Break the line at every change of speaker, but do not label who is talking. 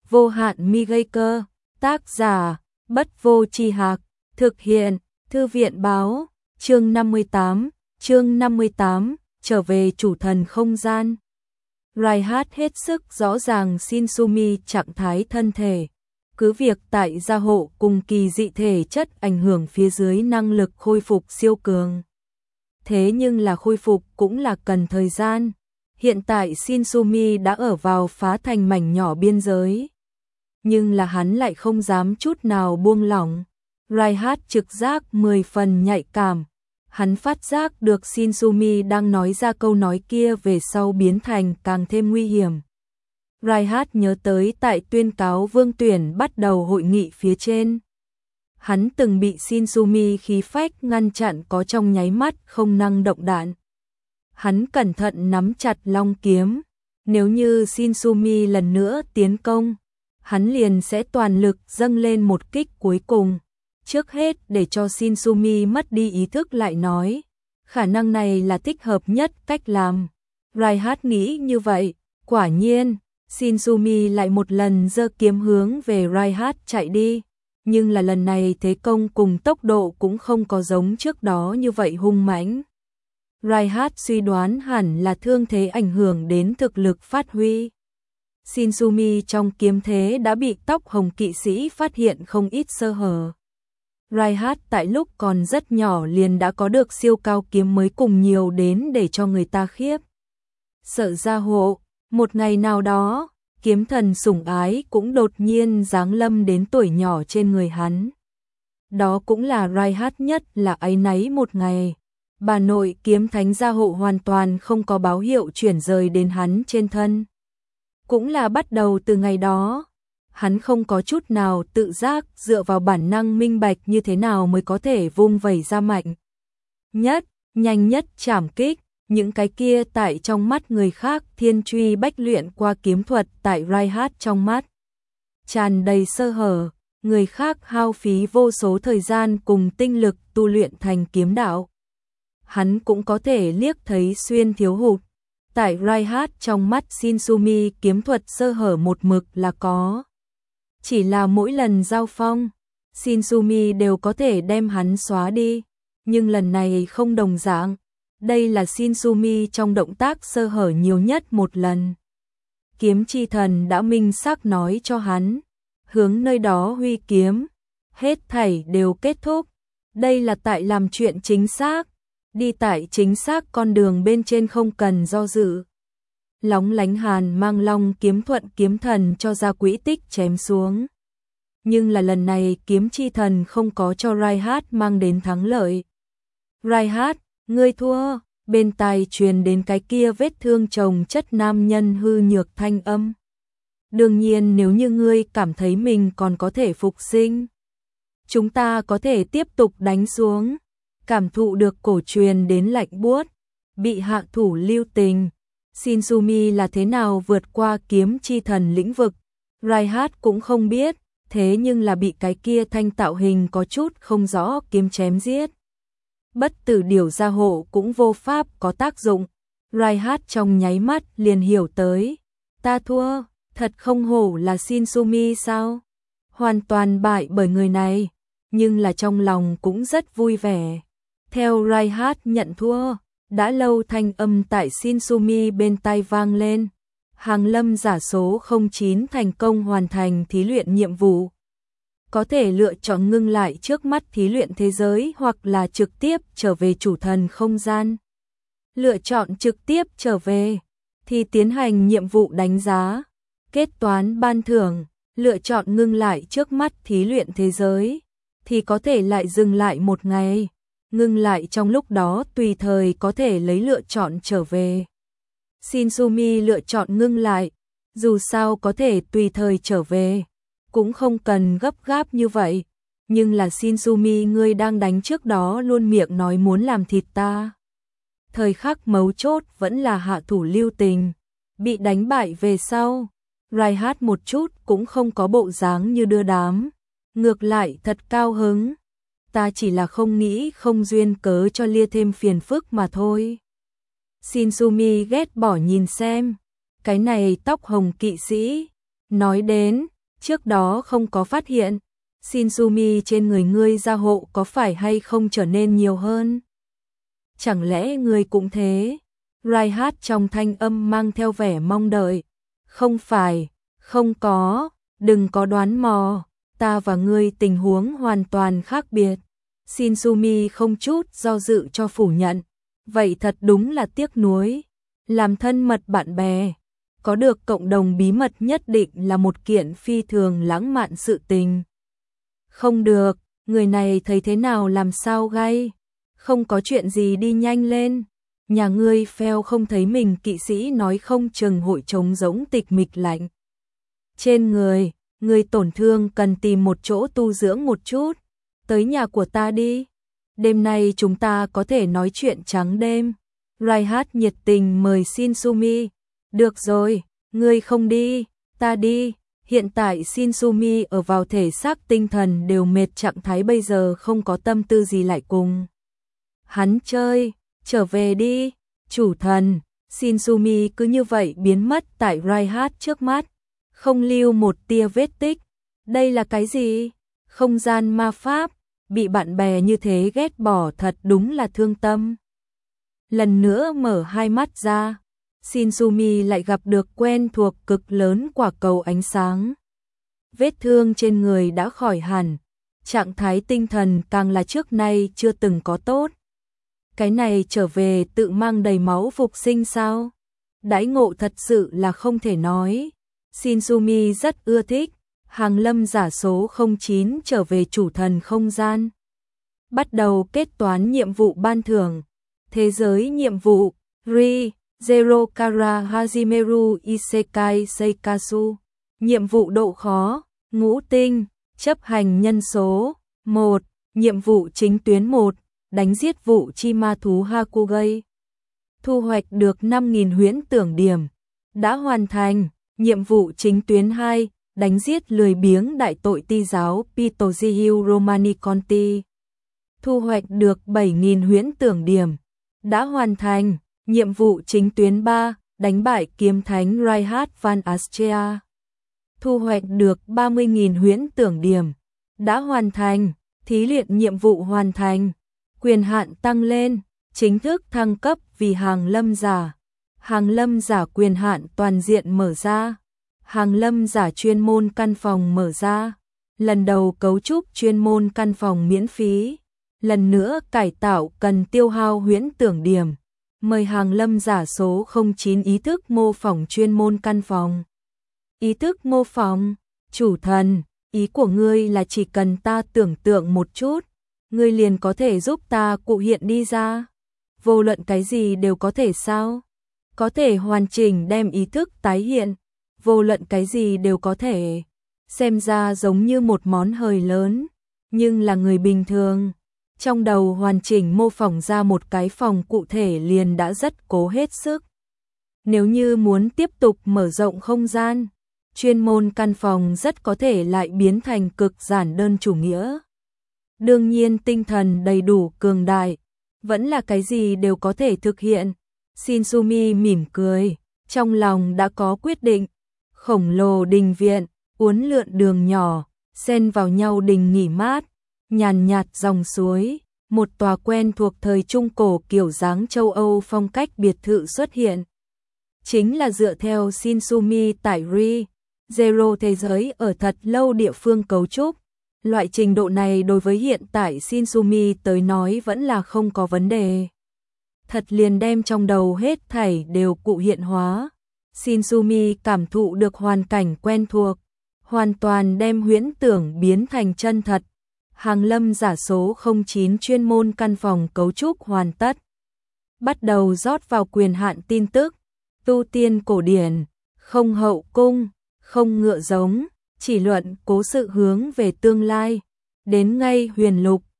Vô hạn mi gây cơ, tác giả, Bất Vô Tri Hạc, thực hiện, Thư viện báo, chương 58, trở về chủ thần không gian. Reinhardt hết sức rõ ràng Shinsumi trạng thái thân thể, cứ việc tại gia hộ cùng kỳ dị thể chất ảnh hưởng phía dưới năng lực khôi phục siêu cường. Thế nhưng là khôi phục cũng là cần thời gian. Hiện tại Shinsumi đã ở vào phá thành mảnh nhỏ biên giới. Nhưng là hắn lại không dám chút nào buông lỏng. Reinhardt trực giác 10 phần nhạy cảm. Hắn phát giác được Shinsumi đang nói ra câu nói kia về sau biến thành càng thêm nguy hiểm. Reinhardt nhớ tới tại tuyên cáo vương tuyển bắt đầu hội nghị phía trên. Hắn từng bị Shinsumi khí phách ngăn chặn có trong nháy mắt không năng động đạn. Hắn cẩn thận nắm chặt long kiếm. Nếu như Shinsumi lần nữa tiến công, hắn liền sẽ toàn lực dâng lên một kích cuối cùng. Trước hết để cho Shinsumi mất đi ý thức lại nói. Khả năng này là thích hợp nhất cách làm. Reinhardt nghĩ như vậy. Quả nhiên, Shinsumi lại một lần giơ kiếm hướng về Reinhardt chạy đi. Nhưng là lần này thế công cùng tốc độ cũng không có giống trước đó như vậy hung mãnh. Reinhardt suy đoán hẳn là thương thế ảnh hưởng đến thực lực phát huy. Shinsumi trong kiếm thế đã bị tóc hồng kỵ sĩ phát hiện không ít sơ hở. Reinhardt tại lúc còn rất nhỏ liền đã có được siêu cao kiếm mới cùng nhiều đến để cho người ta khiếp sợ gia hộ. Một ngày nào đó, kiếm thần sủng ái cũng đột nhiên giáng lâm đến tuổi nhỏ trên người hắn. Đó cũng là Reinhardt nhất là áy náy một ngày. Bà nội kiếm thánh gia hộ hoàn toàn không có báo hiệu chuyển rời đến hắn trên thân. Cũng là bắt đầu từ ngày đó, hắn không có chút nào tự giác dựa vào bản năng minh bạch như thế nào mới có thể vung vẩy ra mạnh nhất, nhanh nhất trảm kích. Những cái kia tại trong mắt người khác thiên truy bách luyện qua kiếm thuật tại Reinhardt trong mắt tràn đầy sơ hở, người khác hao phí vô số thời gian cùng tinh lực tu luyện thành kiếm đạo. Hắn cũng có thể liếc thấy xuyên thiếu hụt. Tại Reinhardt trong mắt Shinsumi kiếm thuật sơ hở một mực là có. Chỉ là mỗi lần giao phong, Shinsumi đều có thể đem hắn xóa đi. Nhưng lần này không đồng dạng. Đây là Shinsumi trong động tác sơ hở nhiều nhất một lần. Kiếm chi thần đã minh xác nói cho hắn, hướng nơi đó huy kiếm, hết thảy đều kết thúc. Đây là tại làm chuyện chính xác, đi tại chính xác con đường bên trên không cần do dự. Lóng lánh hàn mang long kiếm thuận kiếm thần cho ra quỹ tích chém xuống. Nhưng là lần này kiếm chi thần không có cho Reinhardt mang đến thắng lợi. Reinhardt, ngươi thua, bên tai truyền đến cái kia vết thương chồng chất nam nhân hư nhược thanh âm. Đương nhiên nếu như ngươi cảm thấy mình còn có thể phục sinh, chúng ta có thể tiếp tục đánh xuống. Cảm thụ được cổ truyền đến lạnh buốt, bị hạ thủ lưu tình. Shinsumi là thế nào vượt qua kiếm chi thần lĩnh vực, Reinhardt cũng không biết, thế nhưng là bị cái kia thanh tạo hình có chút không rõ kiếm chém giết. Bất tử điểu gia hộ cũng vô pháp có tác dụng. Reinhardt trong nháy mắt liền hiểu tới. Ta thua, thật không hổ là Shinsumi sao? Hoàn toàn bại bởi người này, nhưng là trong lòng cũng rất vui vẻ. Theo Reinhardt nhận thua, đã lâu thanh âm tại Shinsumi bên tai vang lên. Hàng lâm giả số 09 thành công hoàn thành thí luyện nhiệm vụ. Có thể lựa chọn ngưng lại trước mắt thí luyện thế giới hoặc là trực tiếp trở về chủ thần không gian. Lựa chọn trực tiếp trở về thì tiến hành nhiệm vụ đánh giá, kết toán ban thưởng. Lựa chọn ngưng lại trước mắt thí luyện thế giới thì có thể lại dừng lại một ngày. Ngưng lại trong lúc đó tùy thời có thể lấy lựa chọn trở về. Shinsumi lựa chọn ngưng lại, dù sao có thể tùy thời trở về. Cũng không cần gấp gáp như vậy. Nhưng là Shinsumi ngươi đang đánh trước đó luôn miệng nói muốn làm thịt ta. Thời khắc mấu chốt vẫn là hạ thủ lưu tình. Bị đánh bại về sau, Reinhardt một chút cũng không có bộ dáng như đưa đám. Ngược lại thật cao hứng. Ta chỉ là không nghĩ không duyên cớ cho lia thêm phiền phức mà thôi. Shinsumi ghét bỏ nhìn xem. Cái này tóc hồng kỵ sĩ. Nói đến, trước đó không có phát hiện. Shinsumi, trên người ngươi gia hộ có phải hay không trở nên nhiều hơn? Chẳng lẽ ngươi cũng thế? Reinhardt trong thanh âm mang theo vẻ mong đợi. Không phải, không có, đừng có đoán mò, ta và ngươi tình huống hoàn toàn khác biệt. Shinsumi không chút do dự cho phủ nhận. Vậy thật đúng là tiếc nuối. Làm thân mật bạn bè, có được cộng đồng bí mật nhất định là một kiện phi thường lãng mạn sự tình. Không được, người này thấy thế nào làm sao gay? Không có chuyện gì đi nhanh lên. Nhà ngươi phèo không thấy mình kỵ sĩ nói không chừng hội trống giống tịch mịch lạnh. Trên người, ngươi tổn thương cần tìm một chỗ tu dưỡng một chút. Tới nhà của ta đi. Đêm nay chúng ta có thể nói chuyện trắng đêm. Reinhardt nhiệt tình mời Shinsumi. Được rồi, ngươi không đi, ta đi. Hiện tại Shinsumi ở vào thể xác tinh thần đều mệt, trạng thái bây giờ không có tâm tư gì lại cùng hắn chơi. Trở về đi, chủ thần. Shinsumi cứ như vậy biến mất tại Reinhardt trước mắt, không lưu một tia vết tích. Đây là cái gì? Không gian ma pháp, bị bạn bè như thế ghét bỏ thật đúng là thương tâm. Lần nữa mở hai mắt ra, Shinsumi lại gặp được quen thuộc cực lớn quả cầu ánh sáng. Vết thương trên người đã khỏi hẳn, trạng thái tinh thần càng là trước nay chưa từng có tốt. Cái này trở về tự mang đầy máu phục sinh sao? Đãi ngộ thật sự là không thể nói. Shinsumi rất ưa thích. Hàng lâm giả số 09 trở về chủ thần không gian. Bắt đầu kết toán nhiệm vụ ban thưởng. Thế giới nhiệm vụ Ri Zero Kara Hajimeru Isekai Seikasu. Nhiệm vụ độ khó ngũ tinh. Chấp hành nhân số 1. Nhiệm vụ chính tuyến 1. Đánh giết vụ chi ma thú Hakugai. Thu hoạch được 5.000 huyễn tưởng điểm. Đã hoàn thành. Nhiệm vụ chính tuyến 2. Đánh giết lười biếng đại tội ti giáo Pitojiu Romani Conti. Thu hoạch được 7.000 huyễn tưởng điểm. Đã hoàn thành. Nhiệm vụ chính tuyến 3. Đánh bại kiếm thánh Reinhardt van Astrea. Thu hoạch được 30.000 huyễn tưởng điểm. Đã hoàn thành. Thí luyện nhiệm vụ hoàn thành. Quyền hạn tăng lên. Chính thức thăng cấp vì hàng lâm giả. Hàng lâm giả quyền hạn toàn diện mở ra. Hàng lâm giả chuyên môn căn phòng mở ra. Lần đầu cấu trúc chuyên môn căn phòng miễn phí. Lần nữa cải tạo cần tiêu hao huyễn tưởng điểm. Mời hàng lâm giả số 09 ý thức mô phỏng chuyên môn căn phòng. Ý thức mô phỏng, chủ thần, ý của ngươi là chỉ cần ta tưởng tượng một chút, ngươi liền có thể giúp ta cụ hiện đi ra. Vô luận cái gì đều có thể sao? Có thể hoàn chỉnh đem ý thức tái hiện. Vô luận cái gì đều có thể. Xem ra giống như một món hời lớn, nhưng là người bình thường. Trong đầu hoàn chỉnh mô phỏng ra một cái phòng cụ thể liền đã rất cố hết sức. Nếu như muốn tiếp tục mở rộng không gian, chuyên môn căn phòng rất có thể lại biến thành cực giản đơn chủ nghĩa. Đương nhiên tinh thần đầy đủ cường đại, vẫn là cái gì đều có thể thực hiện. Shinsumi mỉm cười, trong lòng đã có quyết định. Khổng lồ đình viện, uốn lượn đường nhỏ, xen vào nhau đình nghỉ mát, nhàn nhạt dòng suối, một tòa quen thuộc thời Trung Cổ kiểu dáng châu Âu phong cách biệt thự xuất hiện. Chính là dựa theo Shinsumi tại Ri Zero thế giới ở thật lâu địa phương cấu trúc. Loại trình độ này đối với hiện tại Shinsumi tới nói vẫn là không có vấn đề. Thật liền đem trong đầu hết thảy đều cụ hiện hóa. Shinsumi cảm thụ được hoàn cảnh quen thuộc, hoàn toàn đem huyễn tưởng biến thành chân thật. Hàng lâm giả số 09 chuyên môn căn phòng cấu trúc hoàn tất. Bắt đầu rót vào quyền hạn tin tức, tu tiên cổ điển, không hậu cung, không ngựa giống, chỉ luận cố sự hướng về tương lai. Đến ngay huyền lục,